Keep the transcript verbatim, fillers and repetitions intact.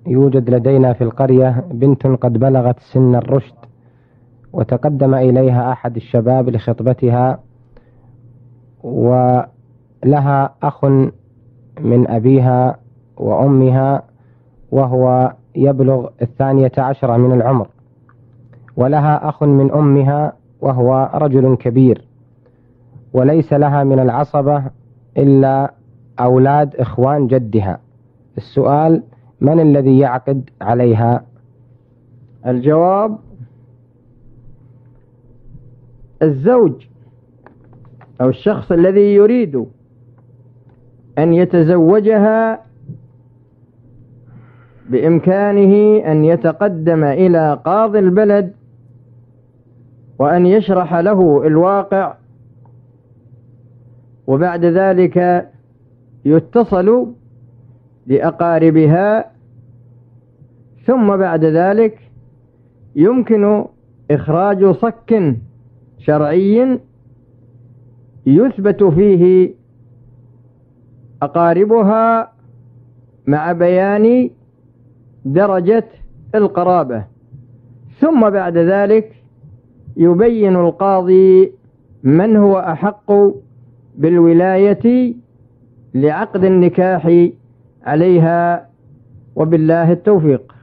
يوجد لدينا في القرية بنت قد بلغت سن الرشد، وتقدم إليها أحد الشباب لخطبتها، ولها أخ من أبيها وأمها وهو يبلغ الثانية عشرة من العمر، ولها أخ من أمها وهو رجل كبير، وليس لها من العصبة إلا أولاد إخوان جدها. السؤال: من الذي يعقد عليها؟ الجواب: الزوج أو الشخص الذي يريد أن يتزوجها بإمكانه أن يتقدم إلى قاضي البلد وأن يشرح له الواقع، وبعد ذلك يتصل لأقاربها، ثم بعد ذلك يمكن إخراج صك شرعي يثبت فيه أقاربها مع بيان درجة القرابة، ثم بعد ذلك يبين القاضي من هو أحق بالولاية لعقد النكاح عليها، وبالله التوفيق.